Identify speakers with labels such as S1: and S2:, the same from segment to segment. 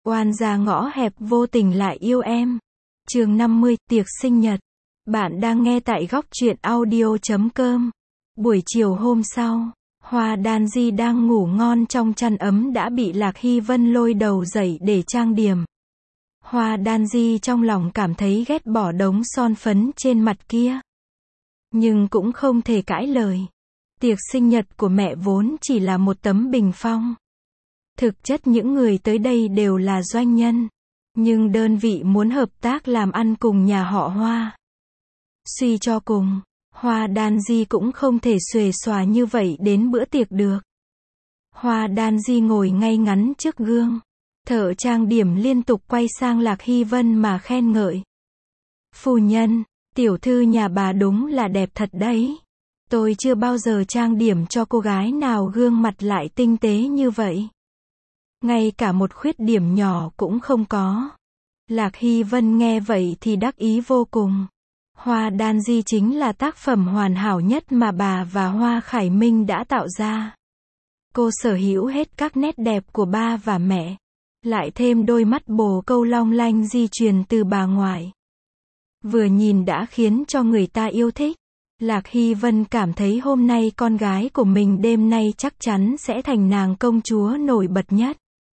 S1: Oan gia ngõ hẹp vô tình lại yêu em. Chương 50, tiệc sinh nhật. Bạn đang nghe tại góc truyện audio.com. Buổi chiều hôm sau, Hoa Đan Di đang ngủ ngon trong chăn ấm đã bị Lạc Hy Vân lôi đầu dậy để trang điểm. Hoa Đan Di trong lòng cảm thấy ghét bỏ đống son phấn trên mặt kia. Nhưng cũng không thể cãi lời. Tiệc sinh nhật của mẹ vốn chỉ là một tấm bình phong. Thực chất những người tới đây đều là doanh nhân. Nhưng đơn vị muốn hợp tác làm ăn cùng nhà họ Hoa. Suy cho cùng, Hoa Đan Di cũng không thể xuề xòa như vậy đến bữa tiệc được. Hoa Đan Di ngồi ngay ngắn trước gương. Thợ trang điểm liên tục quay sang Lạc Hy Vân mà khen ngợi. Phu nhân, tiểu thư nhà bà đúng là đẹp thật đấy. Tôi chưa bao giờ trang điểm cho cô gái nào gương mặt lại tinh tế như vậy. Ngay cả một khuyết điểm nhỏ cũng không có. Lạc Hy Vân nghe vậy thì đắc ý vô cùng. Hoa Đan Di chính là tác phẩm hoàn hảo nhất mà bà và Hoa Khải Minh đã tạo ra. Cô sở hữu hết các nét đẹp của ba và mẹ. Lại thêm đôi mắt bồ câu long lanh di truyền từ bà ngoại. Vừa nhìn đã khiến cho người ta yêu thích. Lạc Hy Vân cảm thấy hôm nay con gái của mình đêm nay chắc chắn sẽ thành nàng công chúa nổi bật nhất.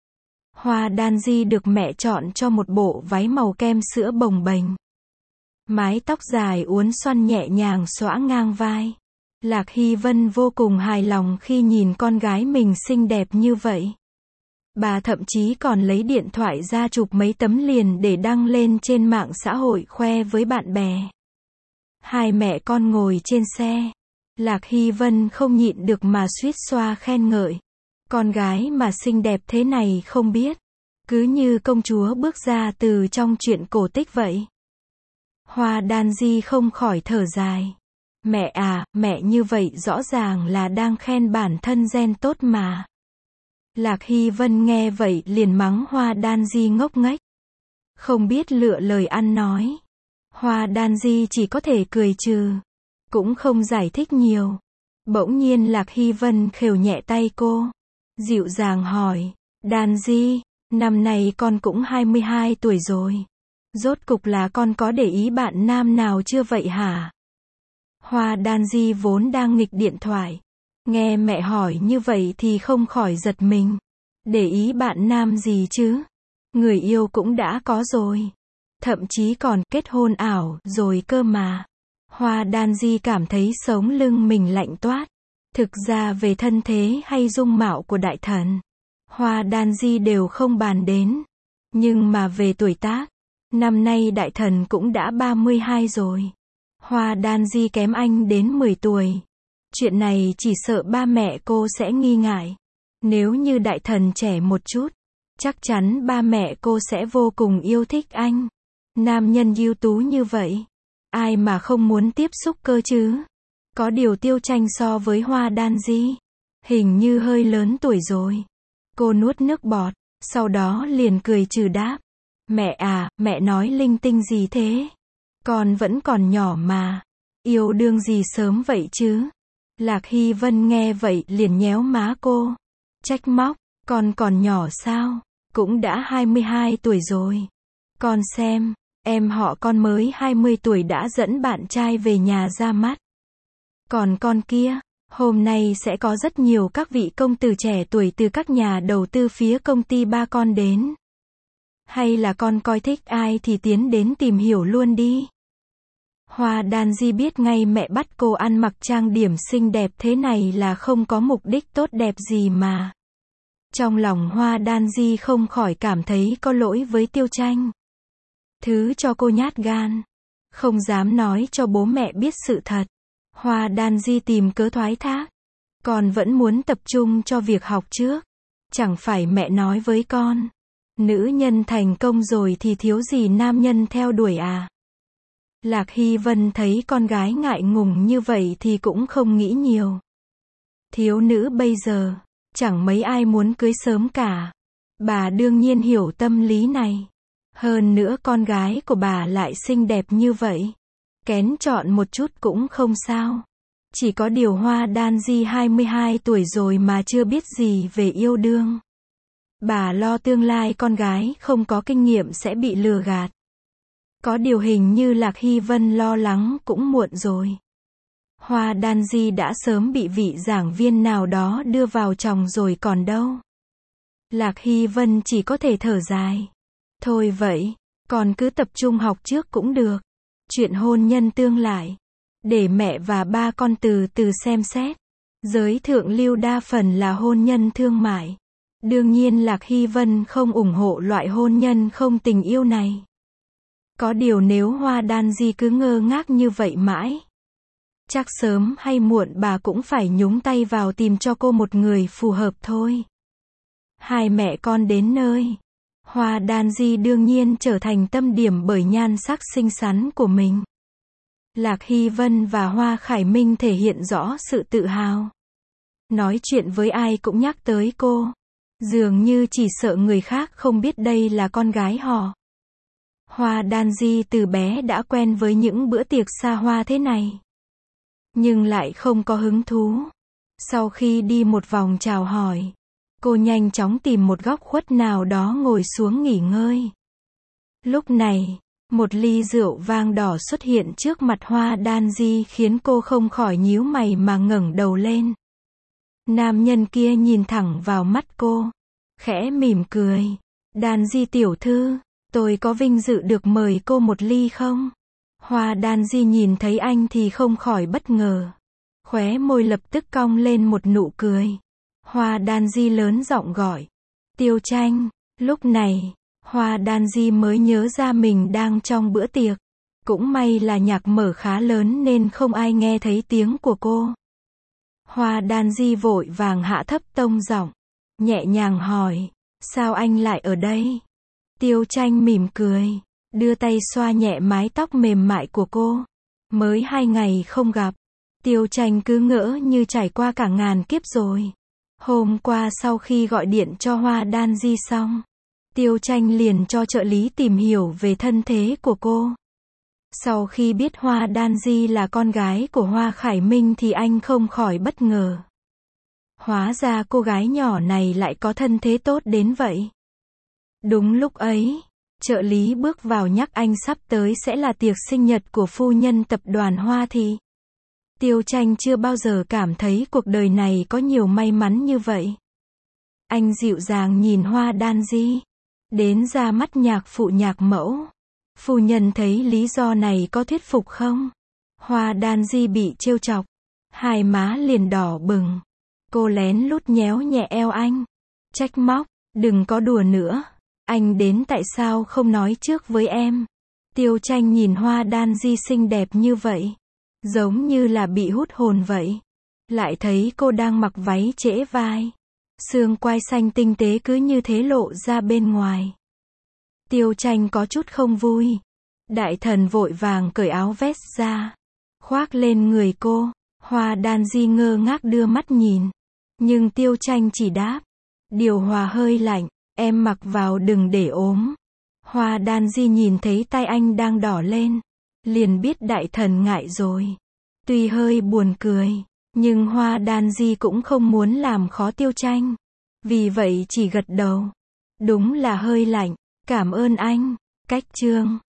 S1: Hoa Đan Di được mẹ chọn cho một bộ váy màu kem sữa bồng bềnh. Mái tóc dài uốn xoăn nhẹ nhàng xõa ngang vai. Lạc Hy Vân vô cùng hài lòng khi nhìn con gái mình xinh đẹp như vậy. Bà thậm chí còn lấy điện thoại ra chụp mấy tấm liền để đăng lên trên mạng xã hội khoe với bạn bè. Hai mẹ con ngồi trên xe. Lạc Hy Vân không nhịn được mà suýt xoa khen ngợi. Con gái mà xinh đẹp thế này không biết. Cứ như công chúa bước ra từ trong truyện cổ tích vậy. Hoa Đan Di không khỏi thở dài. Mẹ à, mẹ như vậy rõ ràng là đang khen bản thân gen tốt mà. Lạc Hy Vân nghe vậy liền mắng Hoa Đan Di ngốc nghếch. Không biết lựa lời ăn nói. Hoa Đan Di chỉ có thể cười trừ. Cũng không giải thích nhiều. Bỗng nhiên Lạc Hy Vân khều nhẹ tay cô. Dịu dàng hỏi. Đan Di, năm nay con cũng 22 tuổi rồi. Rốt cục là con có để ý bạn nam nào chưa vậy hả? Hoa Đan Di vốn đang nghịch điện thoại. Nghe mẹ hỏi như vậy thì không khỏi giật mình. Để ý bạn nam gì chứ? Người yêu cũng đã có rồi. Thậm chí còn kết hôn ảo rồi cơ mà. Hoa Đan Di cảm thấy sống lưng mình lạnh toát. Thực ra về thân thế hay dung mạo của đại thần, Hoa Đan Di đều không bàn đến. Nhưng mà về tuổi tác, năm nay đại thần cũng đã 32 rồi. Hoa Đan Di kém anh đến 10 tuổi. Chuyện này chỉ sợ ba mẹ cô sẽ nghi ngại. Nếu như đại thần trẻ một chút, chắc chắn ba mẹ cô sẽ vô cùng yêu thích anh. Nam nhân ưu tú như vậy, ai mà không muốn tiếp xúc cơ chứ? Có điều Tiêu Tranh so với Hoa Đan Di, hình như hơi lớn tuổi rồi. Cô nuốt nước bọt, sau đó liền cười trừ đáp. Mẹ à, mẹ nói linh tinh gì thế? Con vẫn còn nhỏ mà. Yêu đương gì sớm vậy chứ? Lạc Hy Vân nghe vậy liền nhéo má cô. Trách móc, con còn nhỏ sao? Cũng đã 22 tuổi rồi. Con xem, em họ con mới 20 tuổi đã dẫn bạn trai về nhà ra mắt. Còn con kia, hôm nay sẽ có rất nhiều các vị công tử trẻ tuổi từ các nhà đầu tư phía công ty ba con đến. Hay là con coi thích ai thì tiến đến tìm hiểu luôn đi. Hoa Đan Di biết ngay mẹ bắt cô ăn mặc trang điểm xinh đẹp thế này là không có mục đích tốt đẹp gì mà. Trong lòng Hoa Đan Di không khỏi cảm thấy có lỗi với Tiêu Tranh. Thứ cho cô nhát gan. Không dám nói cho bố mẹ biết sự thật. Hoa Đan Di tìm cớ thoái thác. Con vẫn muốn tập trung cho việc học trước. Chẳng phải mẹ nói với con. Nữ nhân thành công rồi thì thiếu gì nam nhân theo đuổi à? Lạc Hy Vân thấy con gái ngại ngùng như vậy thì cũng không nghĩ nhiều. Thiếu nữ bây giờ, chẳng mấy ai muốn cưới sớm cả. Bà đương nhiên hiểu tâm lý này. Hơn nữa con gái của bà lại xinh đẹp như vậy. Kén chọn một chút cũng không sao. Chỉ có điều Hoa Đan Di 22 tuổi rồi mà chưa biết gì về yêu đương. Bà lo tương lai con gái không có kinh nghiệm sẽ bị lừa gạt. Có điều hình như Lạc Hy Vân lo lắng cũng muộn rồi. Hoa đan di đã sớm bị vị giảng viên nào đó đưa vào chồng rồi còn đâu. Lạc Hy Vân chỉ có thể thở dài. Thôi vậy, con cứ tập trung học trước cũng được. Chuyện hôn nhân tương lại, để mẹ và ba con từ từ xem xét. Giới thượng lưu đa phần là hôn nhân thương mại. Đương nhiên Lạc Hy Vân không ủng hộ loại hôn nhân không tình yêu này. Có điều nếu Hoa đan di cứ ngơ ngác như vậy mãi, chắc sớm hay muộn bà cũng phải nhúng tay vào tìm cho cô một người phù hợp thôi. Hai mẹ con đến nơi. Hoa đan di đương nhiên trở thành tâm điểm bởi nhan sắc xinh xắn của mình. Lạc Hy Vân và Hoa Khải Minh thể hiện rõ sự tự hào. Nói chuyện với ai cũng nhắc tới cô. Dường như chỉ sợ người khác không biết đây là con gái họ. Hoa đan di từ bé đã quen với những bữa tiệc xa hoa thế này, nhưng lại không có hứng thú. Sau khi đi một vòng chào hỏi, cô nhanh chóng tìm một góc khuất nào đó ngồi xuống nghỉ ngơi. Lúc này, một ly rượu vang đỏ xuất hiện trước mặt Hoa đan di khiến cô không khỏi nhíu mày mà ngẩng đầu lên. Nam nhân kia nhìn thẳng vào mắt cô, khẽ mỉm cười. Đan di tiểu thư, tôi có vinh dự được mời cô một ly không? Hoa đan di nhìn thấy anh thì không khỏi bất ngờ. Khóe môi lập tức cong lên một nụ cười. Hoa đan di lớn giọng gọi. Tiêu Tranh. Lúc này, Hoa đan di mới nhớ ra mình đang trong bữa tiệc. Cũng may là nhạc mở khá lớn nên không ai nghe thấy tiếng của cô. Hoa đan di vội vàng hạ thấp tông giọng, nhẹ nhàng hỏi, sao anh lại ở đây? Tiêu Tranh mỉm cười, đưa tay xoa nhẹ mái tóc mềm mại của cô. Mới 2 ngày không gặp, Tiêu Tranh cứ ngỡ như trải qua cả ngàn kiếp rồi. Hôm qua sau khi gọi điện cho Hoa đan di xong, Tiêu Tranh liền cho trợ lý tìm hiểu về thân thế của cô. Sau khi biết Hoa đan di là con gái của Hoa Khải Minh thì anh không khỏi bất ngờ. Hóa ra cô gái nhỏ này lại có thân thế tốt đến vậy. Đúng lúc ấy, trợ lý bước vào nhắc anh sắp tới sẽ là tiệc sinh nhật của phu nhân tập đoàn Hoa Thị. Tiêu Tranh chưa bao giờ cảm thấy cuộc đời này có nhiều may mắn như vậy. Anh dịu dàng nhìn Hoa đan di, đến ra mắt nhạc phụ nhạc mẫu. Phu nhân thấy lý do này có thuyết phục không? Hoa đan di bị trêu chọc, hai má liền đỏ bừng. Cô lén lút nhéo nhẹ eo anh, trách móc, đừng có đùa nữa. Anh đến tại sao không nói trước với em? Tiêu Tranh nhìn Hoa đan di xinh đẹp như vậy, giống như là bị hút hồn vậy. Lại thấy cô đang mặc váy trễ vai, xương quai xanh tinh tế cứ như thế lộ ra bên ngoài. Tiêu Tranh có chút không vui. Đại thần vội vàng cởi áo vest ra, khoác lên người cô. Hoa đan di ngơ ngác đưa mắt nhìn, nhưng Tiêu Tranh chỉ đáp, điều hòa hơi lạnh, em mặc vào đừng để ốm. Hoa đan di nhìn thấy tay anh đang đỏ lên, liền biết đại thần ngại rồi. Tuy hơi buồn cười, nhưng Hoa đan di cũng không muốn làm khó Tiêu Tranh, vì vậy chỉ gật đầu. Đúng là hơi lạnh, cảm ơn anh. Cách chương